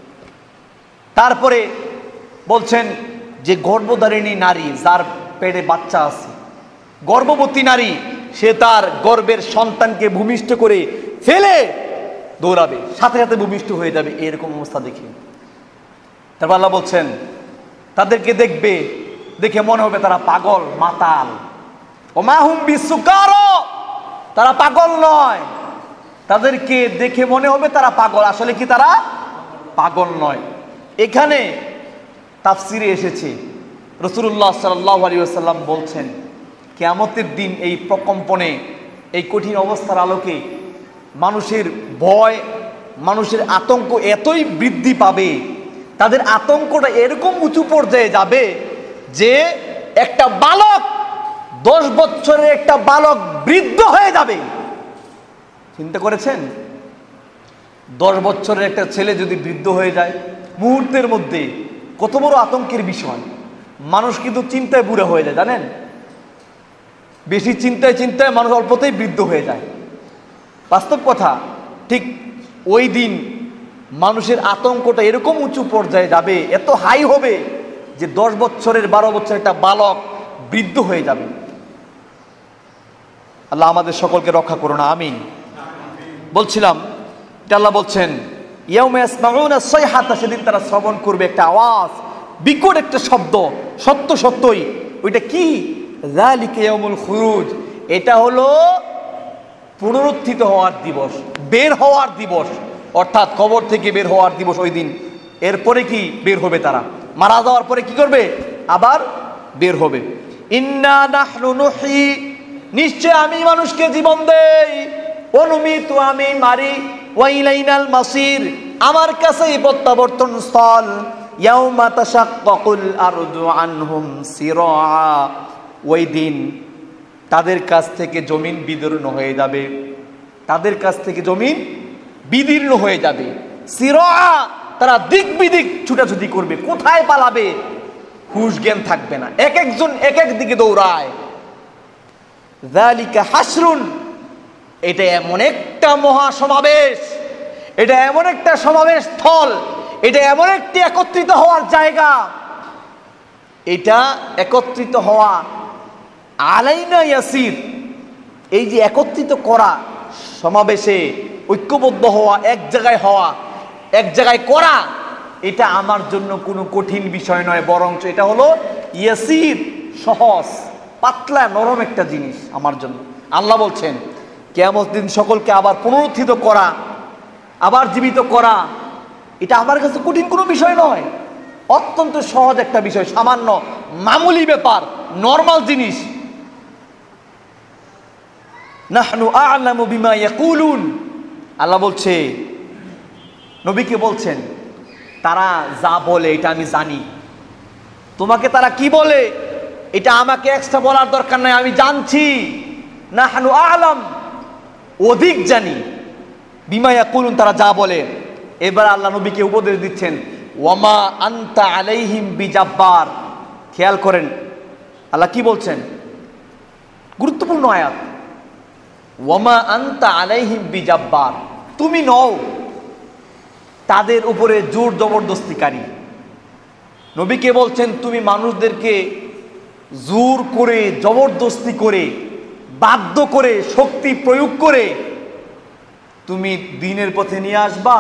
তারপরে বলছেন যে গর্ভধারিণী নারী, যার পেটে বাচ্চা আছে, গর্ভবতী নারী, সে তার গর্ভের সন্তানকে ভূমিষ্ঠ করে ফেলে দৌড়াবে, সাথে সাথে ভূমিষ্ঠ হয়ে যাবে, এরকম অবস্থা দেখে। তারপর আল্লাহ বলছেন তাদেরকে দেখবে, দেখে মনে হবে তারা পাগল মাতাল। ওমা হুম বিসুকারা, তারা পাগল নয়, তাদেরকে দেখে মনে হবে তারা পাগল, আসলে কি তারা পাগল নয়। এখানে তাফসিরে এসেছে রাসূলুল্লাহ সাল্লাল্লাহু আলাইহি ওয়াসাল্লাম বলছেন কিয়ামতের দিন এই প্রকম্পনে, এই কঠিন অবস্থার আলোকে মানুষের ভয়, মানুষের আতঙ্ক এতই বৃদ্ধি পাবে, তাদের আতঙ্কটা এরকম উঁচু পর্যায়ে যাবে যে একটা বালক, 10 বছরের একটা বালক বৃদ্ধ হয়ে যাবে। চিন্তা করেছেন 10 বছরের একটা ছেলে যদি বৃদ্ধ হয়ে যায় মুহূর্তের মধ্যে, কত বড় আতঙ্কের বিষয়। মানুষ কিন্তু চিন্তায় বুড়া হয়ে যায়, জানেন, বেশি চিন্তায় চিন্তায় মানুষ অল্পতেই বৃদ্ধ হয়ে যায়, বাস্তব কথা। ঠিক ওই দিন মানুষের আতঙ্কটা এরকম উঁচু পর্যায়ে যাবে, এত হাই হবে যে 10 বছরের 12 বছরের একটা বালক বৃদ্ধ হয়ে যাবে। আল্লাহ আমাদের সকলকে রক্ষা করুন, আমিন। বলছিলাম এটা আল্লাহ বলছেন ইয়াউমা ইয়াসমাউনা সাইহাতা, সেদিন তারা শ্রবণ করবে একটা আওয়াজ, বিকট একটা শব্দ, সত্য সত্যই। ওইটা কি? যালিকা ইয়াউমুল খুরুজ, এটা হলো পুনরুত্থিত হওয়ার দিবস, বের হওয়ার দিবস, অর্থাৎ কবর থেকে বের হওয়ার দিবস ওই দিন। এরপরে কি বের হবে? তারা মারা যাওয়ার পরে কি করবে? আবার বের হবে। ইন্না নাহনু নুহয়ি, নিশ্চয় আমি মানুষকে জীবন দেই, অনুমিতু আমি মারি, ওয়া ইলাইনাল মাসির, আমার কাছেই প্রত্যাবর্তন স্থল। ইয়াউমা তাশাক্কাকুল আরদু আনহুম সিরাআ, ওই দিন তাদের কাছ থেকে জমিন বিদীর্ণ হয়ে যাবে, তাদের কাছ থেকে জমিন বিদীর্ণ হয়ে যাবে। সিরাআ, তারা দিক বিদিক ছুটাছুটি করবে, কোথায় পালাবে হুঁশ জ্ঞান থাকবে না, এক একজন এক এক দিকে দৌড়ায়। যালিকা হাসরুন, এটা এমন একটা মহাসমাবেশ, এটা এমন একটা সমাবেশ স্থল, এটা এমন একটি একত্রিত হওয়ার জায়গা, এটা একত্রিত হওয়া আলাইনা ইয়াসির, এই যে একত্রিত করা, সমাবেশে ঐক্যবদ্ধ হওয়া, এক জায়গায় হওয়া, এক জায়গায় করা, এটা আমার জন্য কোনো কঠিন বিষয় নয়, বরং এটা হলো ইয়াসির, সহজ, পাতলা, নরম একটা জিনিস আমার জন্য। আল্লাহ বলছেন কিয়ামত দিন সকলকে আবার পুনরুত্থিত করা, আবার জীবিত করা, এটা আমার কাছে কঠিন কোনো বিষয় নয়, অত্যন্ত সহজ একটা বিষয়, সামান্য মামুলি ব্যাপার, নরমাল জিনিস। নাহনু আ'লামু বিমা ইয়াকুলুন, আল্লাহ বলছে, নবীকে বলছেন তারা যা বলে এটা আমি জানি, তোমাকে তারা কি বলে এটা আমাকে এক্সট্রা বলার দরকার নাই, আমি জানছি। নাহনু আ'লাম, অধিক জানি, বিমা ইয়াকুলুন, তারা যা বলে। এবার আল্লাহ নবীকে উপদেশ দিচ্ছেন, ওয়ামা আনতা আলাইহিম বিজাব্বার। খেয়াল করেন আল্লাহ কি বলছেন, গুরুত্বপূর্ণ আয়াত। ওয়ামা আনতা আলাইহিম বিজাব্বার, তুমি নও তাদের উপরে জোর জবরদস্তিকারী। নবীকে বলছেন তুমি মানুষদেরকে জোর করে, জবরদস্তি করে, বাধ্য করে, শক্তি প্রয়োগ করে তুমি দ্বীনের পথে নিয়ে আসবা?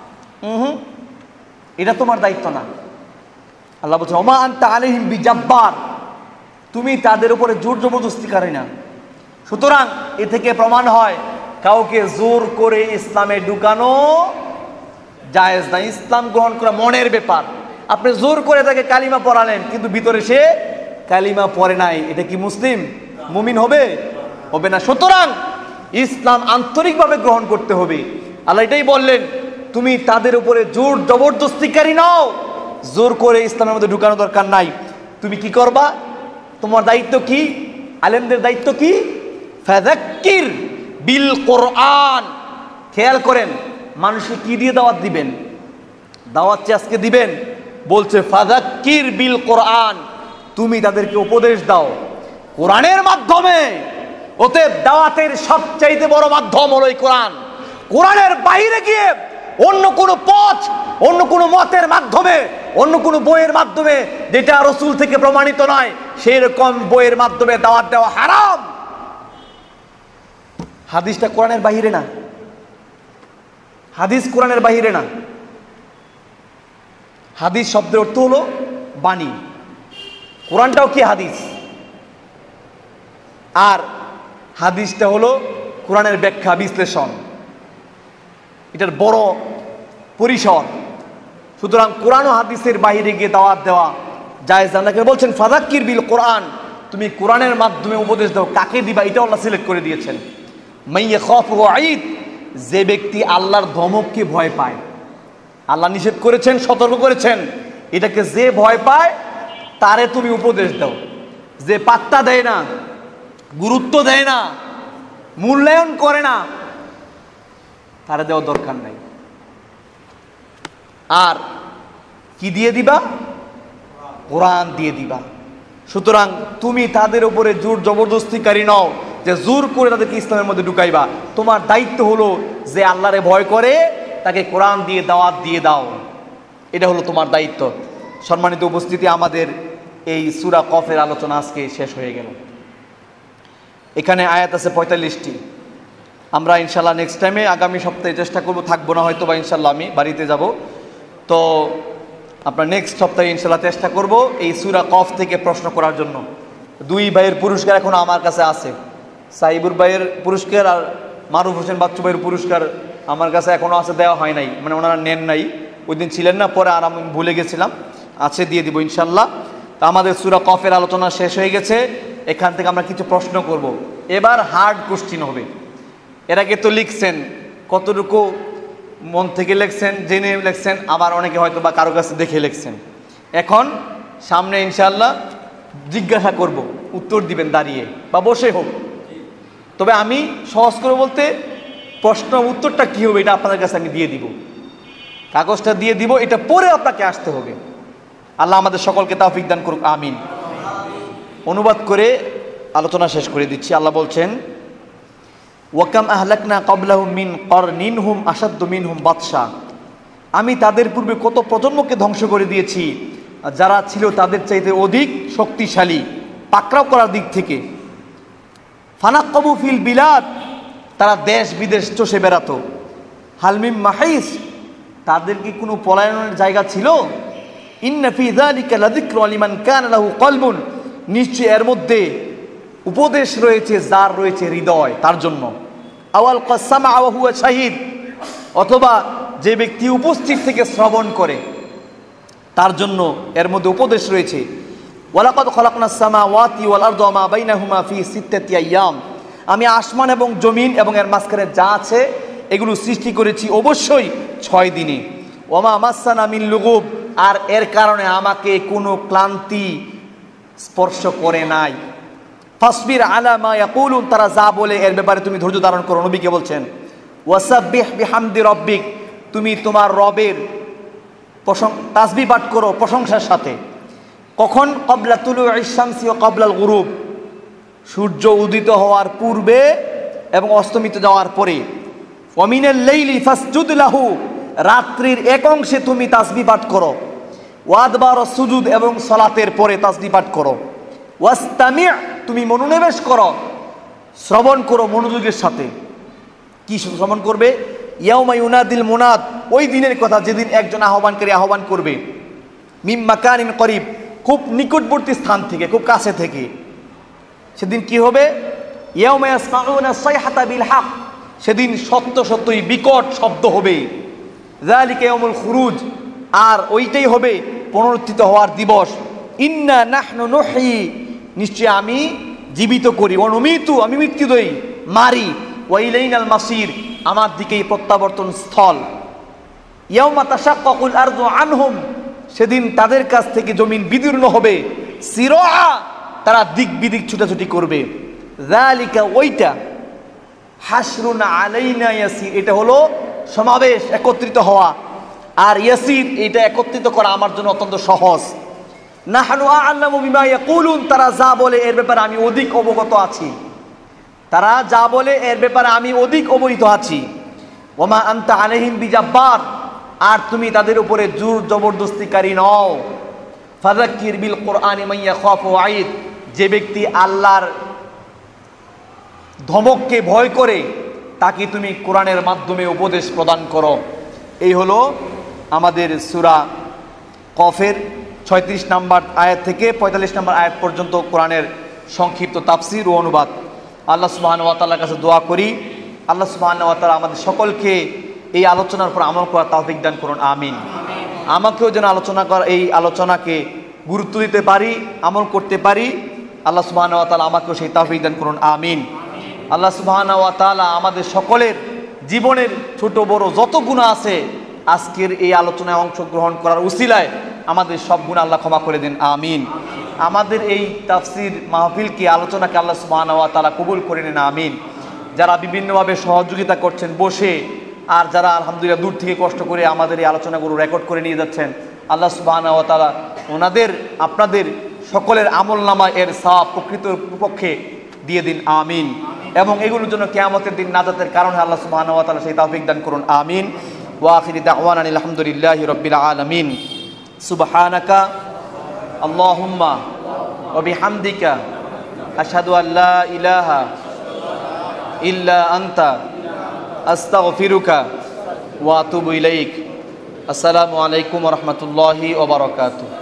এটা তোমার দায়িত্ব না। আল্লাহ বলছেন ওমা আনতা আলাইহিম বিজাব্বার, তুমি তাদের উপরে জোর জবরদস্তিকারী না। সুতরাং এ থেকে প্রমাণ হয় কাউকে জোর করে ইসলামে ঢুকানো জায়েজ না। ইসলাম গ্রহণ করা মনের ব্যাপার। আপনি জোর করে তাকে কালিমা পড়ালেন, কিন্তু ভিতরে সে কালিমা পড়ে নাই, এটা কি মুসলিম, মুমিন হবে? হবে না। সুতরাং ইসলাম আন্তরিকভাবে গ্রহণ করতে হবে। আল্লাহ এটাই বললেন তুমি তাদের উপরে জোর জবরদস্তিকারী নও, জোর করে ইসলামের মধ্যে ঢুকানো দরকার নাই। তুমি কি করবা? তোমার দায়িত্ব কি? আলেমদের দায়িত্ব কি? ফাযাক্কির বিল কোরআন। খেয়াল করেন মানুষকে কি দিয়ে দাওয়াত দিবেন? দাওয়াত আজকে দিবেন, বলছে ফাযাক্কির বিল কোরআন, তুমি তাদেরকে উপদেশ দাও কোরআনের মাধ্যমে। অতএব দাওয়াতের সবচাইতে বড় মাধ্যম হলো এই কোরআন। কোরআনের বাইরে গিয়ে অন্য কোনো পথ, অন্য কোনো মতের মাধ্যমে, অন্য কোনো বইয়ের মাধ্যমে যেটা রাসূল থেকে প্রমাণিত নয়, সেই রকম বইয়ের মাধ্যমে দাওয়াত দেওয়া হারাম। হাদিসটা কোরআনের বাইরে না, হাদিস কোরআনের বাইরে না। হাদিস শব্দের অর্থ হলো বাণী, কোরআনটাও কি হাদিস, আর হাদিসটা হলো কোরআনের ব্যাখ্যা বিশ্লেষণ, এটার বড় পরিসর। সুতরাং কোরআন ও হাদিসের বাইরে গিয়ে দাওয়াত দেওয়া জায়েজ না। বলছেন ফাযাক্কির বিল কোরআন, তুমি কোরআনের মাধ্যমে উপদেশ দাও। কাকে দিবা এটা আল্লাহ সিলেক্ট করে দিয়েছেন। মান ইয়াখাফু ওয়াঈদ, যে ব্যক্তি আল্লাহর ধমককে ভয় পায়। আল্লাহ নিষেধ করেছেন, সতর্ক করেছেন, এটাকে যে ভয় পায় তারে তুমি উপদেশ দাও। যে পাত্তা দেয় না, গুরুত্ব দেয় না, মূল্যায়ন করে না, তারে দেওয়ার দরকার নাই। আর কি দিয়ে দিবা? কোরআন দিয়ে দিবা। সুতরাং তুমি তাদের উপরে জোর জবরদস্তিকারী নও যে জোর করে তাদেরকে ইসলামের মধ্যে ঢুকাইবা। তোমার দায়িত্ব হলো যে আল্লাহরে ভয় করে তাকে কোরআন দিয়ে দাওয়াত দিয়ে দাও, এটা হলো তোমার দায়িত্ব। সম্মানিত উপস্থিতি, আমাদের এই সূরা কফের আলোচনা আজকে শেষ হয়ে গেল। এখানে আয়াত আছে 45টি। আমরা ইনশাল্লাহ নেক্সট টাইমে আগামী সপ্তাহে চেষ্টা করব, থাকবো না হয়তো বা, ইনশাল্লাহ আমি বাড়িতে যাব, তো আপনার নেক্সট সপ্তাহে ইনশাল্লাহ চেষ্টা করব এই সূরা কফ থেকে প্রশ্ন করার জন্য। দুই ভাইয়ের পুরস্কার এখনো আমার কাছে আছে, সাইবুর ভাইয়ের পুরস্কার আর মারুফ হোসেন বাচ্চু ভাইয়ের পুরস্কার আমার কাছে এখনো আছে, দেওয়া হয় নাই, মানে ওনারা নেন নাই, ওই দিন ছিলেন না, পরে আর আমি ভুলে গেছিলাম, আছে দিয়ে দিব ইনশাল্লাহ। তা আমাদের সূরা কফের আলোচনা শেষ হয়ে গেছে। এখান থেকে আমরা কিছু প্রশ্ন করব। এবার হার্ড কোশ্চিন হবে। এর আগে তো লিখছেন, কতটুকু মন থেকে লিখছেন, জেনে লিখছেন, আবার অনেকে হয়তো বা কারো কাছে দেখে লিখছেন। এখন সামনে ইনশাআল্লাহ জিজ্ঞাসা করব, উত্তর দিবেন দাঁড়িয়ে বা বসে হোক। তবে আমি সহজ করে বলতে প্রশ্ন উত্তরটা কী হবে এটা আপনাদের কাছে আমি দিয়ে দিব, কাগজটা দিয়ে দিব, এটা পরে আপনাকে আসতে হবে। আল্লাহ আমাদের সকলকে তৌফিক দান করুক, আমিন। অনুবাদ করে আলোচনা শেষ করে দিচ্ছি। আল্লাহ বলছেন ওয়াকাম আহলাকনা ক্বাবলাহুম মিন করনিন হুম আশাদ্দু মিনহুম বাতশা, আমি তাদের পূর্বে কত প্রজন্মকে ধ্বংস করে দিয়েছি যারা ছিল তাদের চাইতে অধিক শক্তিশালী পাকড়াও করার দিক থেকে। ফানাক্কাবু ফিল বিলাদ, তারা দেশ বিদেশ চষে বেড়াতো। হালমিম মাহিস, তাদের কি কোনো পলায়নের জায়গা ছিল? ইন্না ফি যালিকা লাযিকরা লিমান কানা লাহু কলবুন, নিশ্চয় এর মধ্যে উপদেশ রয়েছে যার রয়েছে হৃদয়, তার জন্য। আওয়াল কাসামা ওয়া হুয়া শাহিদ, অথবা যে ব্যক্তি উপস্থিত থেকে শ্রবণ করে তার জন্য এর মধ্যে উপদেশ রয়েছে। ওয়ালাকাদ খালাকনাস সামাওয়াতি ওয়াল আরদা ওয়া মা বাইনাহুমা ফি সিত্তাতি আইয়াম, আমি আসমান এবং জমিন এবং এর মাঝখানে যা আছে এগুলো সৃষ্টি করেছি অবশ্যই 6 দিনে। ওয়া মা মাসানা মিন লুগুব, আর এর কারণে আমাকে কোনো ক্লান্তি স্পর্শ করে নাই। ফাসবির আলা মা ইয়াকুলুন, তারা যা বলে এর ব্যাপারে তুমি ধৈর্য ধারণ করো। নবীকে বলছেন ওয়াসাব্বিহ বিহামদি রাব্বিক, তুমি তোমার রবের তাসবিহ পাঠ করো প্রশংসার সাথে। কখন? ক্বাবলা তুলুইশ শামসি ওয়া ক্বাবলাল গুরুব, সূর্য উদিত হওয়ার পূর্বে এবং অস্তমিত যাওয়ার পরে। ওয়া মিনাল লাইলি ফাসজুদ লাহু, রাত্রির এক অংশে তুমি তাসবিহ পাঠ করো। ওয়াদবার সুজুদ, এবং সালাতের পরে তাসবিহ পাঠ করো। ওয়াস্তামি', তুমি মনোনিবেশ করো, শ্রবণ করো মনোযোগের সাথে। কি শ্রবণ করবে? ইয়াউমা ইউনাদিল মুনাদ, ওই দিনের কথা যেদিন একজন আহ্বানকারী আহ্বান করবে। মিম মাকানিন করিব, খুব নিকটবর্তী স্থান থেকে, খুব কাছে থেকে। সেদিন কি হবে? ইয়াউমা ইয়াসমাউনা সাইহাতা বিল হক, সেদিন সত্য সত্যই বিকট শব্দ হবে। যালিকা ইয়াউমুল খুরুজ, আর ওইটাই হবে পুনরুত্থিত হওয়ার দিবস। ইন্না নাহনু নুহয়ি, নিশ্চয় আমি জীবিত করি। ওয়া নুমিতু, আমি মৃত্যু দেই, মারি। ওয়া ইলাইনাল মাসির, আমার দিকেই প্রত্যাবর্তন স্থল। ইয়াউমা তাশাক্কাকুল আরদু আনহুম, সেদিন তাদের কাছ থেকে জমিন বিদীর্ণ হবে। সিরআ, তারা দিক বিদিক ছুটাছুটি করবে। যালিকা, ওইটা। হাসরুন আলাইনা ইয়াসির, এটা হলো সমাবেশ, একত্রিত হওয়া। আর ইয়াসির, এটা একত্রিত করা আমার জন্য অত্যন্ত সহজ। নাহনু আ'লামু বিমা ইয়াকুলুন, তারা যা বলে এর ব্যাপারে আমি অধিক অবগত আছি। তারা যা বলে এর ব্যাপারে আমি অধিক অবহিত আছি। ওমা আনতা আলাইহিম বিজাব্বার, আর তুমি তাদের উপরে জোর জবরদস্তিকারী নও। ফাযাক্কির বিল কুরআনি মান ইয়াখাফু ওয়াঈদ, যে ব্যক্তি আল্লাহর ধমককে ভয় করে তাকে তুমি কোরআনের মাধ্যমে উপদেশ প্রদান করো। এই হলো আমাদের সূরা কফের 36 নম্বর আয়াত থেকে 45 নম্বর আয়াত পর্যন্ত কোরআনের সংক্ষিপ্ত তাফসীর ও অনুবাদ। আল্লাহ সুবহানাহু ওয়া তাআলার কাছে দোয়া করি, আল্লাহ সুবহানাহু ওয়া তাআলা আমাদের সকলকে এই আলোচনার উপর আমল করার তৌফিক দান করুন, আমিন। আমাকেও যেন এই আলোচনাকে গুরুত্ব দিতে পারি, আমল করতে পারি। আল্লাহ সুবহানাহু ওয়া তাআলা আমাকেও সেই তৌফিক দান করুন, আমিন। আল্লাহ সুবহানাহু ওয়া তাআলা আমাদের সকলের জীবনের ছোট বড় যত গুনাহ আছে, আজকের এই আলোচনায় অংশগ্রহণ করার উসিলায় আমাদের সব গুনাহ আল্লাহ ক্ষমা করে দিন, আমিন। আমাদের এই তাফসীর মাহফিলকে, আলোচনাকে আল্লাহ সুবহানাহু ওয়া তাআলা কবুল করে নিন, আমিন। যারা বিভিন্নভাবে সহযোগিতা করছেন বসে, আর যারা আলহামদুলিল্লাহ দূর থেকে কষ্ট করে আমাদের এই আলোচনাগুলো রেকর্ড করে নিয়ে যাচ্ছেন, আল্লাহ সুবহানাহু ওয়া তাআলা ওনাদের, আপনাদের সকলের আমলনামা এর সওয়াব প্রকৃত পক্ষে দিয়ে দিন, আমিন। এবং এগুলোর জন্য কিয়ামতের দিন নাজাতের কারণে আল্লাহ সুবহানাহু ওয়া তাআলা সেই তৌফিক দান করুন, আমিন। ওয়া আখিরি দাওয়ানা আলহামদুলিল্লাহি রাব্বিল আলামিন। সুবহানাকা আল্লাহুম্মা ওয়া বিহামদিকা আশহাদু আল্লা ইলাহা ইল্লা আনতা আস্তাগফিরুকা ওয়া আতুবু ইলাইক। আসসালামু আলাইকুম ওয়া রাহমাতুল্লাহি ওয়া বারাকাতুহু।